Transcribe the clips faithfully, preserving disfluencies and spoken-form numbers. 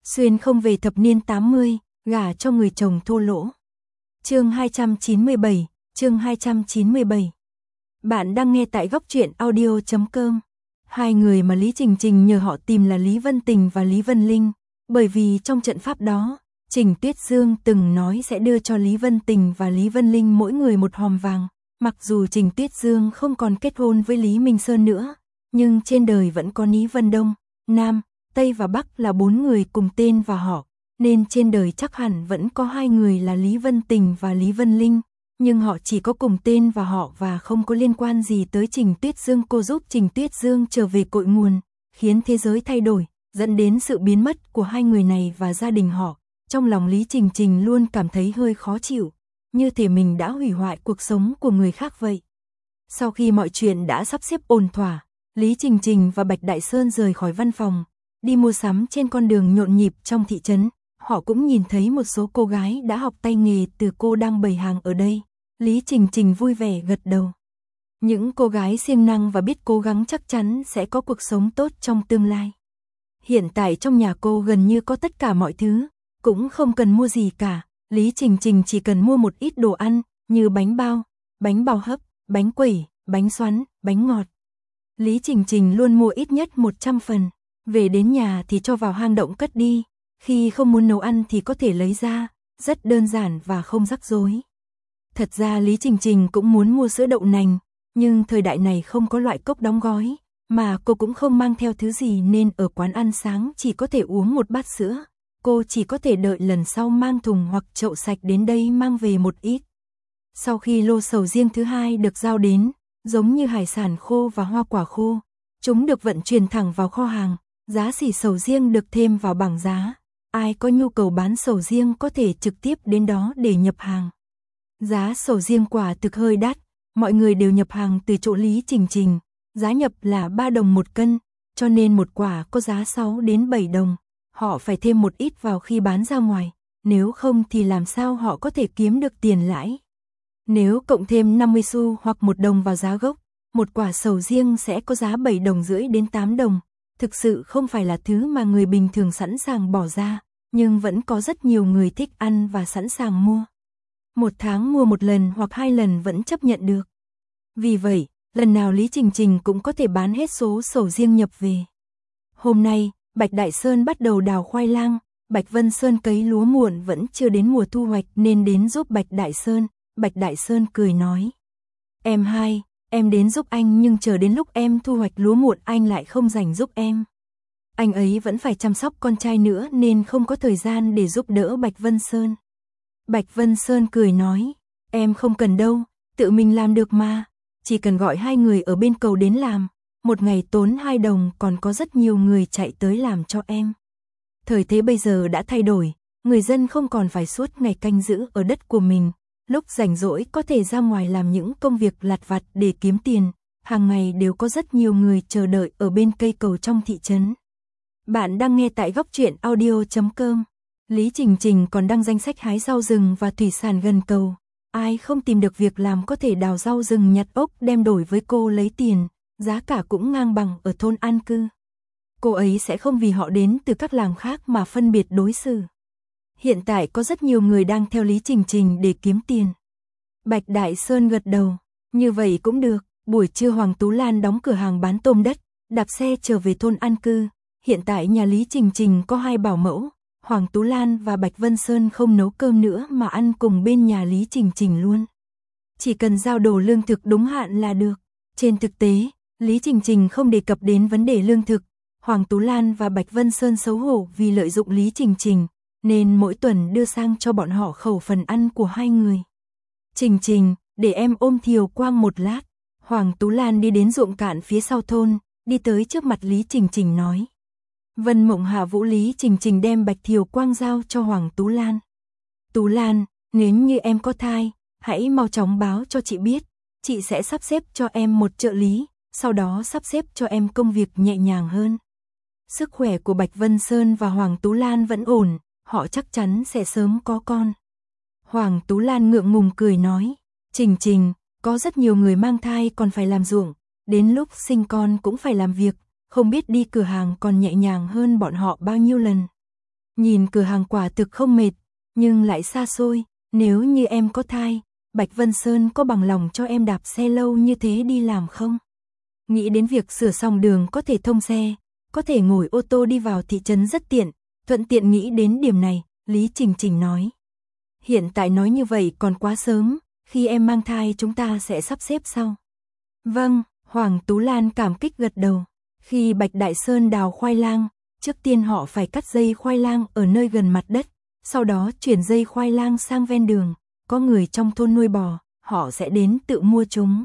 Xuyên không về thập niên tám mươi, gả cho người chồng thô lỗ. Chương hai trăm chín mươi bảy, chương hai trăm chín mươi bảy. Bạn đang nghe tại góc truyện audio chấm com. Hai người mà Lý Trình Trình nhờ họ tìm là Lý Vân Tình và Lý Vân Linh, bởi vì trong trận pháp đó, Trình Tuyết Dương từng nói sẽ đưa cho Lý Vân Tình và Lý Vân Linh mỗi người một hòm vàng. Mặc dù Trình Tuyết Dương không còn kết hôn với Lý Minh Sơn nữa, nhưng trên đời vẫn có Lý Vân Đông, Nam, Tây và Bắc là bốn người cùng tên và họ, nên trên đời chắc hẳn vẫn có hai người là Lý Vân Tình và Lý Vân Linh, nhưng họ chỉ có cùng tên và họ và không có liên quan gì tới Trình Tuyết Dương. Cô giúp Trình Tuyết Dương trở về cội nguồn, khiến thế giới thay đổi, dẫn đến sự biến mất của hai người này và gia đình họ. Trong lòng Lý Trình Trình luôn cảm thấy hơi khó chịu, như thể mình đã hủy hoại cuộc sống của người khác vậy. Sau khi mọi chuyện đã sắp xếp ổn thỏa, Lý Trình Trình và Bạch Đại Sơn rời khỏi văn phòng, đi mua sắm trên con đường nhộn nhịp trong thị trấn. Họ cũng nhìn thấy một số cô gái đã học tay nghề từ cô đang bày hàng ở đây. Lý Trình Trình vui vẻ gật đầu. Những cô gái siêng năng và biết cố gắng chắc chắn sẽ có cuộc sống tốt trong tương lai. Hiện tại trong nhà cô gần như có tất cả mọi thứ, cũng không cần mua gì cả. Lý Trình Trình chỉ cần mua một ít đồ ăn, như bánh bao, bánh bao hấp, bánh quẩy, bánh xoắn, bánh ngọt. Lý Trình Trình luôn mua ít nhất một trăm phần, về đến nhà thì cho vào hang động cất đi, khi không muốn nấu ăn thì có thể lấy ra, rất đơn giản và không rắc rối. Thật ra Lý Trình Trình cũng muốn mua sữa đậu nành, nhưng thời đại này không có loại cốc đóng gói, mà cô cũng không mang theo thứ gì nên ở quán ăn sáng chỉ có thể uống một bát sữa. Cô chỉ có thể đợi lần sau mang thùng hoặc chậu sạch đến đây mang về một ít. Sau khi lô sầu riêng thứ hai được giao đến, giống như hải sản khô và hoa quả khô, chúng được vận chuyển thẳng vào kho hàng, giá xỉ sầu riêng được thêm vào bảng giá. Ai có nhu cầu bán sầu riêng có thể trực tiếp đến đó để nhập hàng. Giá sầu riêng quả thực hơi đắt, mọi người đều nhập hàng từ chỗ Lý Trình Trình, giá nhập là ba đồng một cân, cho nên một quả có giá sáu đến bảy đồng. Họ phải thêm một ít vào khi bán ra ngoài, nếu không thì làm sao họ có thể kiếm được tiền lãi. Nếu cộng thêm năm mươi xu hoặc một đồng vào giá gốc, một quả sầu riêng sẽ có giá bảy đồng rưỡi đến tám đồng. Thực sự không phải là thứ mà người bình thường sẵn sàng bỏ ra, nhưng vẫn có rất nhiều người thích ăn và sẵn sàng mua. Một tháng mua một lần hoặc hai lần vẫn chấp nhận được. Vì vậy, lần nào Lý Trình Trình cũng có thể bán hết số sầu riêng nhập về. Hôm nay, Bạch Đại Sơn bắt đầu đào khoai lang, Bạch Vân Sơn cấy lúa muộn vẫn chưa đến mùa thu hoạch nên đến giúp Bạch Đại Sơn. Bạch Đại Sơn cười nói: Em hai, em đến giúp anh nhưng chờ đến lúc em thu hoạch lúa muộn anh lại không rảnh giúp em. Anh ấy vẫn phải chăm sóc con trai nữa nên không có thời gian để giúp đỡ Bạch Vân Sơn. Bạch Vân Sơn cười nói: Em không cần đâu, tự mình làm được mà, chỉ cần gọi hai người ở bên cầu đến làm. Một ngày tốn hai đồng còn có rất nhiều người chạy tới làm cho em. Thời thế bây giờ đã thay đổi, người dân không còn phải suốt ngày canh giữ ở đất của mình. Lúc rảnh rỗi có thể ra ngoài làm những công việc lặt vặt để kiếm tiền. Hàng ngày đều có rất nhiều người chờ đợi ở bên cây cầu trong thị trấn. Bạn đang nghe tại góc truyện audio chấm com. Lý Trình Trình còn đăng danh sách hái rau rừng và thủy sản gần cầu. Ai không tìm được việc làm có thể đào rau rừng nhặt ốc đem đổi với cô lấy tiền. Giá cả cũng ngang bằng ở thôn an cư. Cô ấy sẽ không vì họ đến từ các làng khác mà phân biệt đối xử. Hiện tại có rất nhiều người đang theo Lý Trình Trình để kiếm tiền. Bạch Đại Sơn gật đầu. Như vậy cũng được. Buổi trưa Hoàng Tú Lan đóng cửa hàng bán tôm đất, đạp xe trở về thôn an cư. Hiện tại nhà Lý Trình Trình có hai bảo mẫu. Hoàng Tú Lan và Bạch Vân Sơn không nấu cơm nữa mà ăn cùng bên nhà Lý Trình Trình luôn. Chỉ cần giao đồ lương thực đúng hạn là được. Trên thực tế, Lý Trình Trình không đề cập đến vấn đề lương thực. Hoàng Tú Lan và Bạch Vân Sơn xấu hổ vì lợi dụng Lý Trình Trình, nên mỗi tuần đưa sang cho bọn họ khẩu phần ăn của hai người. Trình Trình, để em ôm Thiều Quang một lát. Hoàng Tú Lan đi đến ruộng cạn phía sau thôn, đi tới trước mặt Lý Trình Trình nói. Vân Mộng hạ vũ Lý Trình Trình đem Bạch Thiều Quang giao cho Hoàng Tú Lan. Tú Lan, nếu như em có thai, hãy mau chóng báo cho chị biết. Chị sẽ sắp xếp cho em một trợ lý, sau đó sắp xếp cho em công việc nhẹ nhàng hơn. Sức khỏe của Bạch Vân Sơn và Hoàng Tú Lan vẫn ổn, họ chắc chắn sẽ sớm có con. Hoàng Tú Lan ngượng ngùng cười nói, Trình Trình, có rất nhiều người mang thai còn phải làm ruộng, đến lúc sinh con cũng phải làm việc, không biết đi cửa hàng còn nhẹ nhàng hơn bọn họ bao nhiêu lần. Nhìn cửa hàng quả thực không mệt, nhưng lại xa xôi, nếu như em có thai, Bạch Vân Sơn có bằng lòng cho em đạp xe lâu như thế đi làm không? Nghĩ đến việc sửa xong đường có thể thông xe, có thể ngồi ô tô đi vào thị trấn rất tiện, thuận tiện nghĩ đến điểm này, Lý Trình Trình nói. Hiện tại nói như vậy còn quá sớm, khi em mang thai chúng ta sẽ sắp xếp sau. Vâng, Hoàng Tú Lan cảm kích gật đầu. Khi Bạch Đại Sơn đào khoai lang, trước tiên họ phải cắt dây khoai lang ở nơi gần mặt đất, sau đó chuyển dây khoai lang sang ven đường, có người trong thôn nuôi bò, họ sẽ đến tự mua chúng.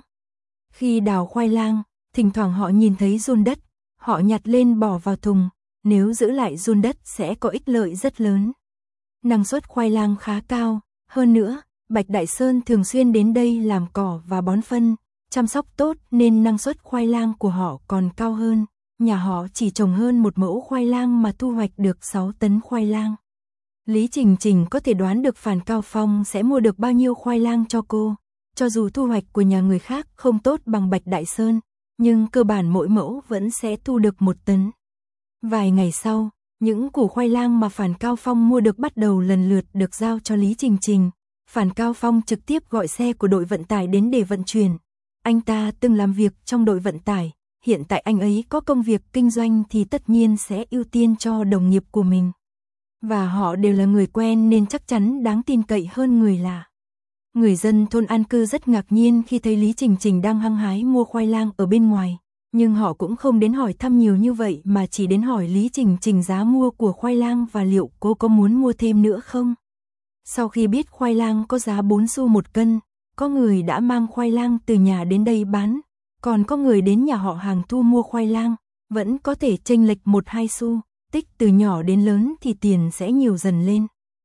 Khi đào khoai lang, thỉnh thoảng họ nhìn thấy giun đất, họ nhặt lên bỏ vào thùng, nếu giữ lại giun đất sẽ có ích lợi rất lớn. Năng suất khoai lang khá cao, hơn nữa, Bạch Đại Sơn thường xuyên đến đây làm cỏ và bón phân, chăm sóc tốt nên năng suất khoai lang của họ còn cao hơn. Nhà họ chỉ trồng hơn một mẫu khoai lang mà thu hoạch được sáu tấn khoai lang. Lý Trình Trình có thể đoán được Phàn Cao Phong sẽ mua được bao nhiêu khoai lang cho cô. Cho dù thu hoạch của nhà người khác không tốt bằng Bạch Đại Sơn, nhưng cơ bản mỗi mẫu vẫn sẽ thu được một tấn. Vài ngày sau, những củ khoai lang mà Phàn Cao Phong mua được bắt đầu lần lượt được giao cho Lý Trình Trình. Phàn Cao Phong trực tiếp gọi xe của đội vận tải đến để vận chuyển. Anh ta từng làm việc trong đội vận tải, hiện tại anh ấy có công việc kinh doanh thì tất nhiên sẽ ưu tiên cho đồng nghiệp của mình. Và họ đều là người quen nên chắc chắn đáng tin cậy hơn người lạ. Người dân thôn an cư rất ngạc nhiên khi thấy Lý Trình Trình đang hăng hái mua khoai lang ở bên ngoài, nhưng họ cũng không đến hỏi thăm nhiều như vậy mà chỉ đến hỏi Lý Trình Trình giá mua của khoai lang và liệu cô có muốn mua thêm nữa không. Sau khi biết khoai lang có giá bốn xu một cân, có người đã mang khoai lang từ nhà đến đây bán, còn có người đến nhà họ Hàng thu mua khoai lang, vẫn có thể chênh lệch một hai xu, tích từ nhỏ đến lớn thì tiền sẽ nhiều dần lên.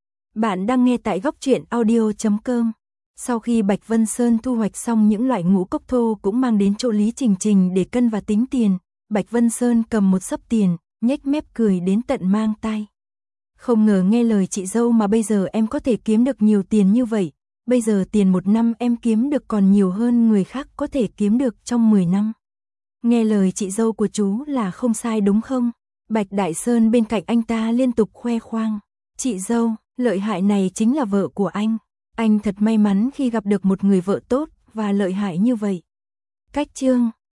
Bạn đang nghe tại góc truyện audio chấm com. Sau khi Bạch Vân Sơn thu hoạch xong những loại ngũ cốc thô cũng mang đến chỗ Lý Trình Trình để cân và tính tiền, Bạch Vân Sơn cầm một xấp tiền, nhếch mép cười đến tận mang tai. Không ngờ nghe lời chị dâu mà bây giờ em có thể kiếm được nhiều tiền như vậy, bây giờ tiền một năm em kiếm được còn nhiều hơn người khác có thể kiếm được trong mười năm. Nghe lời chị dâu của chú là không sai đúng không? Bạch Đại Sơn bên cạnh anh ta liên tục khoe khoang. Chị dâu, lợi hại này chính là vợ của anh. Anh thật may mắn khi gặp được một người vợ tốt và lợi hại như vậy. Cách chương